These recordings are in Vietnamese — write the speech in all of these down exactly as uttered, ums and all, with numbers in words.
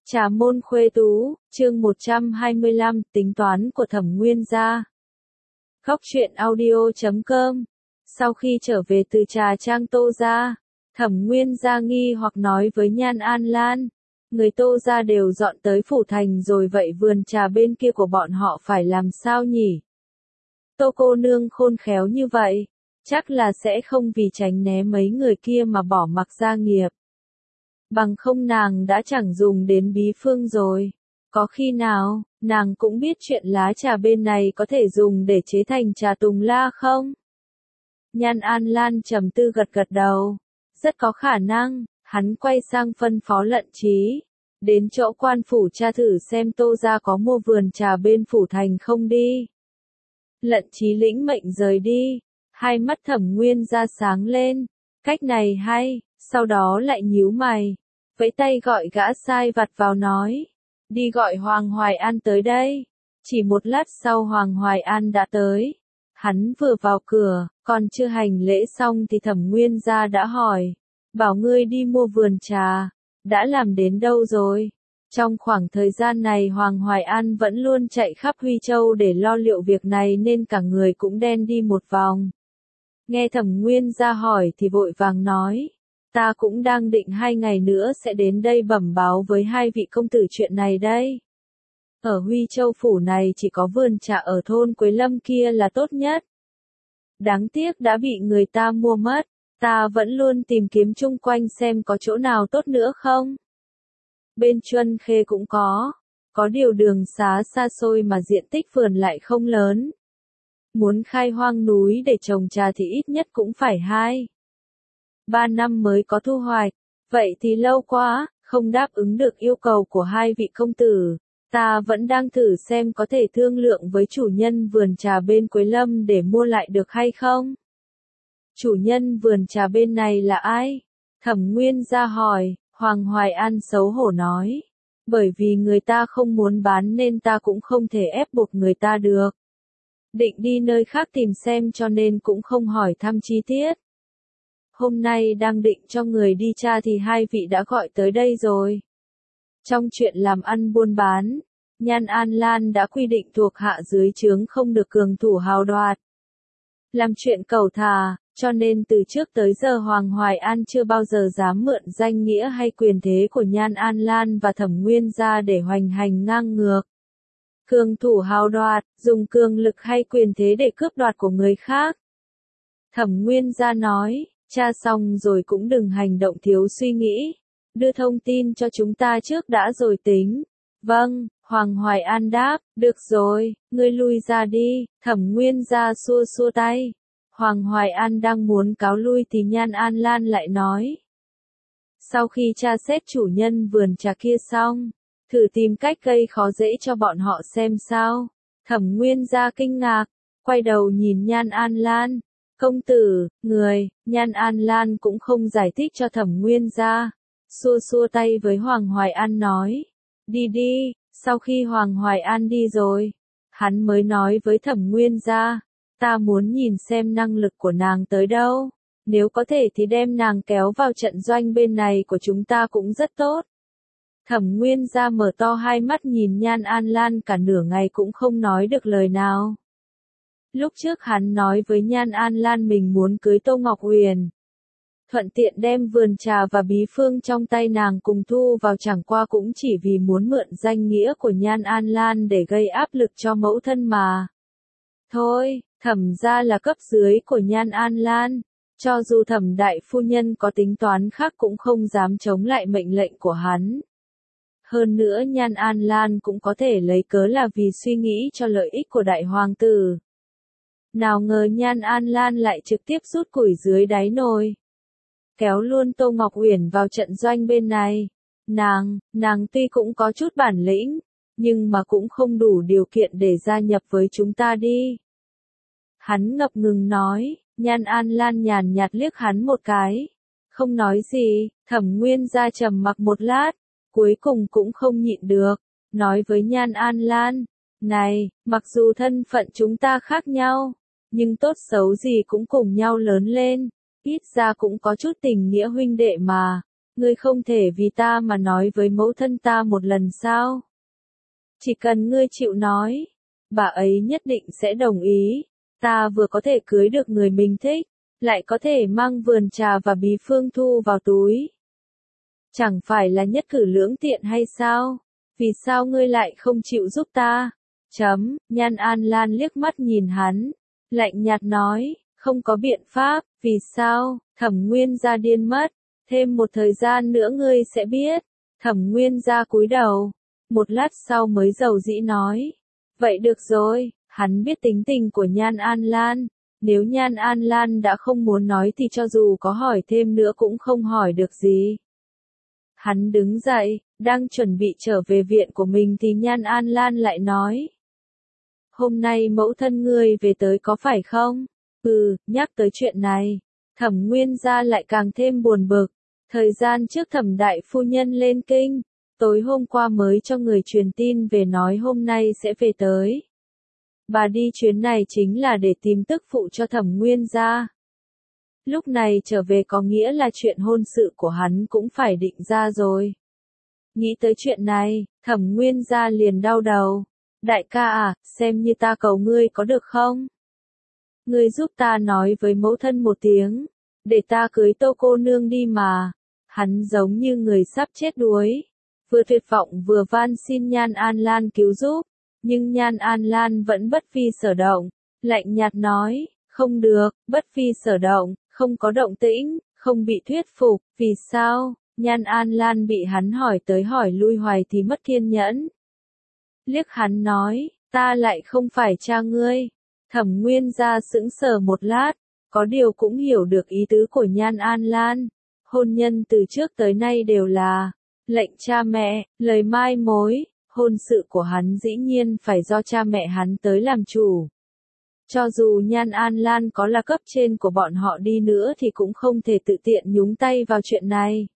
Trà môn khuê tú, chương một trăm hai mươi lăm, tính toán của Thẩm Nguyên gia. Góc truyện audio chấm com. Sau khi trở về từ trà trang Tô gia, Thẩm Nguyên gia nghi hoặc nói với Nhan An Lan, người Tô gia đều dọn tới phủ thành rồi, vậy vườn trà bên kia của bọn họ phải làm sao nhỉ? Tô cô nương khôn khéo như vậy, chắc là sẽ không vì tránh né mấy người kia mà bỏ mặc gia nghiệp. Bằng không nàng đã chẳng dùng đến bí phương rồi. Có khi nào, nàng cũng biết chuyện lá trà bên này có thể dùng để chế thành trà tùng la không? Nhan An Lan trầm tư gật gật đầu. Rất có khả năng, hắn quay sang phân phó Lận Trí. Đến chỗ quan phủ tra thử xem Tô gia có mua vườn trà bên phủ thành không đi. Lận Trí lĩnh mệnh rời đi. Hai mắt Thẩm Nguyên gia sáng lên. Cách này hay. Sau đó lại nhíu mày, vẫy tay gọi gã sai vặt vào nói, đi gọi Hoàng Hoài An tới đây. Chỉ một lát sau Hoàng Hoài An đã tới. Hắn vừa vào cửa, còn chưa hành lễ xong thì Thẩm Nguyên gia đã hỏi, bảo ngươi đi mua vườn trà, đã làm đến đâu rồi? Trong khoảng thời gian này Hoàng Hoài An vẫn luôn chạy khắp Huy Châu để lo liệu việc này nên cả người cũng đen đi một vòng. Nghe Thẩm Nguyên gia hỏi thì vội vàng nói, ta cũng đang định hai ngày nữa sẽ đến đây bẩm báo với hai vị công tử chuyện này đây. Ở Huy Châu phủ này chỉ có vườn trà ở thôn Quế Lâm kia là tốt nhất. Đáng tiếc đã bị người ta mua mất, ta vẫn luôn tìm kiếm chung quanh xem có chỗ nào tốt nữa không. Bên Chuân Khê cũng có, có điều đường xá xa xôi mà diện tích vườn lại không lớn. Muốn khai hoang núi để trồng trà thì ít nhất cũng phải hai ba năm mới có thu hoạch, vậy thì lâu quá, không đáp ứng được yêu cầu của hai vị công tử. Ta vẫn đang thử xem có thể thương lượng với chủ nhân vườn trà bên Quế Lâm để mua lại được hay không. Chủ nhân vườn trà bên này là ai? Thẩm Nguyên gia hỏi. Hoàng Hoài An xấu hổ nói, bởi vì người ta không muốn bán nên ta cũng không thể ép buộc người ta được. Định đi nơi khác tìm xem cho nên cũng không hỏi thăm chi tiết. Hôm nay đang định cho người đi tra thì hai vị đã gọi tới đây rồi. Trong chuyện làm ăn buôn bán, Nhan An Lan đã quy định thuộc hạ dưới trướng không được cường thủ hào đoạt. Làm chuyện cẩu thả, cho nên từ trước tới giờ Hoàng Hoài An chưa bao giờ dám mượn danh nghĩa hay quyền thế của Nhan An Lan và Thẩm Nguyên gia để hoành hành ngang ngược. Cường thủ hào đoạt, dùng cường lực hay quyền thế để cướp đoạt của người khác. Thẩm Nguyên gia nói, tra xong rồi cũng đừng hành động thiếu suy nghĩ. Đưa thông tin cho chúng ta trước đã rồi tính. Vâng, Hoàng Hoài An đáp, được rồi, ngươi lui ra đi. Thẩm Nguyên gia xua xua tay. Hoàng Hoài An đang muốn cáo lui thì Nhan An Lan lại nói. Sau khi tra xét chủ nhân vườn trà kia xong, thử tìm cách gây khó dễ cho bọn họ xem sao. Thẩm Nguyên gia kinh ngạc, quay đầu nhìn Nhan An Lan. Công tử, người, Nhan An Lan cũng không giải thích cho Thẩm Nguyên gia. Xua xua tay với Hoàng Hoài An nói. Đi đi, sau khi Hoàng Hoài An đi rồi, hắn mới nói với Thẩm Nguyên gia. Ta muốn nhìn xem năng lực của nàng tới đâu. Nếu có thể thì đem nàng kéo vào trận doanh bên này của chúng ta cũng rất tốt. Thẩm Nguyên gia mở to hai mắt nhìn Nhan An Lan cả nửa ngày cũng không nói được lời nào. Lúc trước hắn nói với Nhan An Lan mình muốn cưới Tô Ngọc Huyền. Thuận tiện đem vườn trà và bí phương trong tay nàng cùng thu vào, chẳng qua cũng chỉ vì muốn mượn danh nghĩa của Nhan An Lan để gây áp lực cho mẫu thân mà. Thôi, Thẩm gia là cấp dưới của Nhan An Lan. Cho dù Thẩm đại phu nhân có tính toán khác cũng không dám chống lại mệnh lệnh của hắn. Hơn nữa Nhan An Lan cũng có thể lấy cớ là vì suy nghĩ cho lợi ích của đại hoàng tử. Nào ngờ Nhan An Lan lại trực tiếp rút củi dưới đáy nồi. Kéo luôn Tô Ngọc Uyển vào trận doanh bên này. Nàng, nàng tuy cũng có chút bản lĩnh, nhưng mà cũng không đủ điều kiện để gia nhập với chúng ta đi. Hắn ngập ngừng nói, Nhan An Lan nhàn nhạt liếc hắn một cái. Không nói gì, Thẩm Nguyên gia trầm mặc một lát, cuối cùng cũng không nhịn được, nói với Nhan An Lan. Này, mặc dù thân phận chúng ta khác nhau, nhưng tốt xấu gì cũng cùng nhau lớn lên, ít ra cũng có chút tình nghĩa huynh đệ mà. Ngươi không thể vì ta mà nói với mẫu thân ta một lần sao? Chỉ cần ngươi chịu nói, bà ấy nhất định sẽ đồng ý. Ta vừa có thể cưới được người mình thích, lại có thể mang vườn trà và bí phương thu vào túi. Chẳng phải là nhất cử lưỡng tiện hay sao? Vì sao ngươi lại không chịu giúp ta? Chấm, Nhan An Lan liếc mắt nhìn hắn, lạnh nhạt nói, không có biện pháp, vì sao? Thẩm Nguyên Gia điên mất, thêm một thời gian nữa ngươi sẽ biết. Thẩm Nguyên Gia cúi đầu, một lát sau mới dầu dĩ nói, vậy được rồi, hắn biết tính tình của Nhan An Lan, nếu Nhan An Lan đã không muốn nói thì cho dù có hỏi thêm nữa cũng không hỏi được gì. Hắn đứng dậy, đang chuẩn bị trở về viện của mình thì Nhan An Lan lại nói, hôm nay mẫu thân ngươi về tới có phải không? Ừ, nhắc tới chuyện này, Thẩm Nguyên Gia lại càng thêm buồn bực. Thời gian trước Thẩm đại phu nhân lên kinh, tối hôm qua mới cho người truyền tin về nói hôm nay sẽ về tới. Bà đi chuyến này chính là để tìm tức phụ cho Thẩm Nguyên Gia. Lúc này trở về có nghĩa là chuyện hôn sự của hắn cũng phải định ra rồi. Nghĩ tới chuyện này, Thẩm Nguyên Gia liền đau đầu. Đại ca à, xem như ta cầu ngươi có được không? Ngươi giúp ta nói với mẫu thân một tiếng, để ta cưới Tô cô nương đi mà. Hắn giống như người sắp chết đuối, vừa tuyệt vọng vừa van xin Nhan An Lan cứu giúp, nhưng Nhan An Lan vẫn bất vi sở động, lạnh nhạt nói, không được, bất vi sở động, không có động tĩnh, không bị thuyết phục, vì sao? Nhan An Lan bị hắn hỏi tới hỏi lui hoài thì mất kiên nhẫn. Liếc hắn nói, ta lại không phải cha ngươi. Thẩm Nguyên Gia sững sờ một lát, có điều cũng hiểu được ý tứ của Nhan An Lan. Hôn nhân từ trước tới nay đều là lệnh cha mẹ, lời mai mối, hôn sự của hắn dĩ nhiên phải do cha mẹ hắn tới làm chủ. Cho dù Nhan An Lan có là cấp trên của bọn họ đi nữa thì cũng không thể tự tiện nhúng tay vào chuyện này.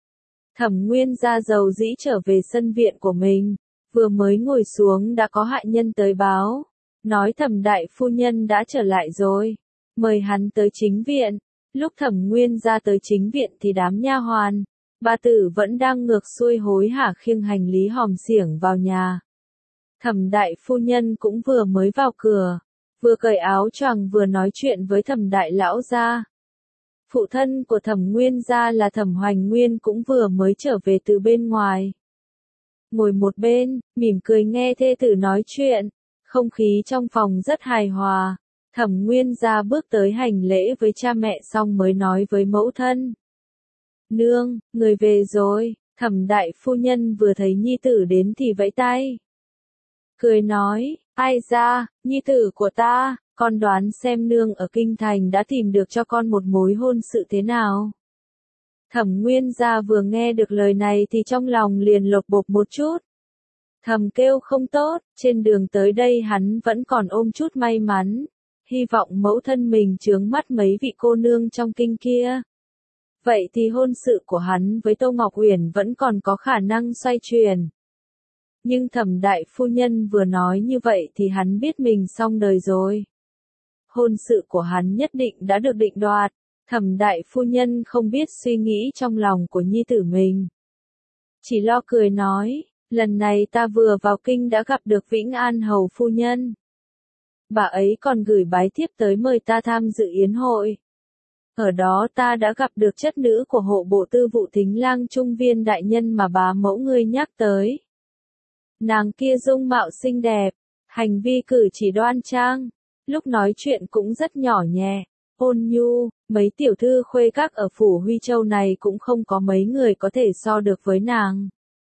Thẩm Nguyên Gia dầu dĩ trở về sân viện của mình, vừa mới ngồi xuống đã có hạ nhân tới báo, nói Thẩm đại phu nhân đã trở lại rồi, mời hắn tới chính viện. Lúc Thẩm Nguyên Gia tới chính viện thì đám nha hoàn, bà tử vẫn đang ngược xuôi hối hả khiêng hành lý hòm xiểng vào nhà. Thẩm đại phu nhân cũng vừa mới vào cửa, vừa cởi áo choàng vừa nói chuyện với Thẩm đại lão gia. Phụ thân của Thẩm Nguyên Gia là Thẩm Hoành Nguyên cũng vừa mới trở về từ bên ngoài. Ngồi một bên, mỉm cười nghe thê tử nói chuyện, không khí trong phòng rất hài hòa. Thẩm Nguyên Gia bước tới hành lễ với cha mẹ xong mới nói với mẫu thân. Nương, người về rồi. Thẩm đại phu nhân vừa thấy nhi tử đến thì vẫy tay. Cười nói, ai ra, nhi tử của ta, con đoán xem nương ở kinh thành đã tìm được cho con một mối hôn sự thế nào. Thẩm Nguyên Gia vừa nghe được lời này thì trong lòng liền lột bột một chút. Thầm kêu không tốt, trên đường tới đây hắn vẫn còn ôm chút may mắn. Hy vọng mẫu thân mình chướng mắt mấy vị cô nương trong kinh kia. Vậy thì hôn sự của hắn với Tô Ngọc Uyển vẫn còn có khả năng xoay chuyển. Nhưng Thẩm đại phu nhân vừa nói như vậy thì hắn biết mình xong đời rồi. Hôn sự của hắn nhất định đã được định đoạt. Thẩm đại phu nhân không biết suy nghĩ trong lòng của nhi tử mình. Chỉ lo cười nói, lần này ta vừa vào kinh đã gặp được Vĩnh An hầu phu nhân. Bà ấy còn gửi bái thiếp tới mời ta tham dự yến hội. Ở đó ta đã gặp được chất nữ của hộ bộ tư vụ Thính Lang Trung Viên đại nhân mà bà mẫu ngươi nhắc tới. Nàng kia dung mạo xinh đẹp, hành vi cử chỉ đoan trang, lúc nói chuyện cũng rất nhỏ nhẹ, ôn nhu, mấy tiểu thư khuê các ở phủ Huy Châu này cũng không có mấy người có thể so được với nàng.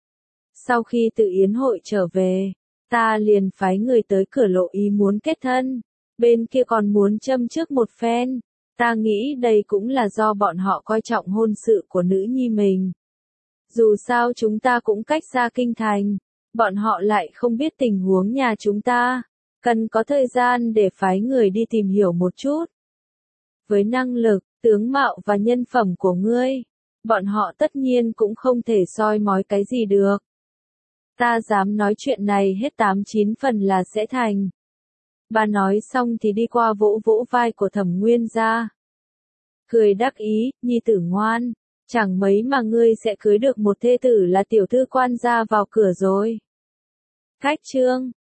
Sau khi từ yến hội trở về, ta liền phái người tới cửa lộ ý muốn kết thân, bên kia còn muốn châm trước một phen, ta nghĩ đây cũng là do bọn họ coi trọng hôn sự của nữ nhi mình. Dù sao chúng ta cũng cách xa kinh thành, bọn họ lại không biết tình huống nhà chúng ta, cần có thời gian để phái người đi tìm hiểu một chút. Với năng lực, tướng mạo và nhân phẩm của ngươi, bọn họ tất nhiên cũng không thể soi mói cái gì được. Ta dám nói chuyện này hết tám chín phần là sẽ thành. Bà nói xong thì đi qua vỗ vỗ vai của Thẩm Nguyên Gia. Cười đắc ý, nhi tử ngoan, Chẳng mấy mà ngươi sẽ cưới được một thê tử là tiểu thư quan gia vào cửa rồi. Khách trương,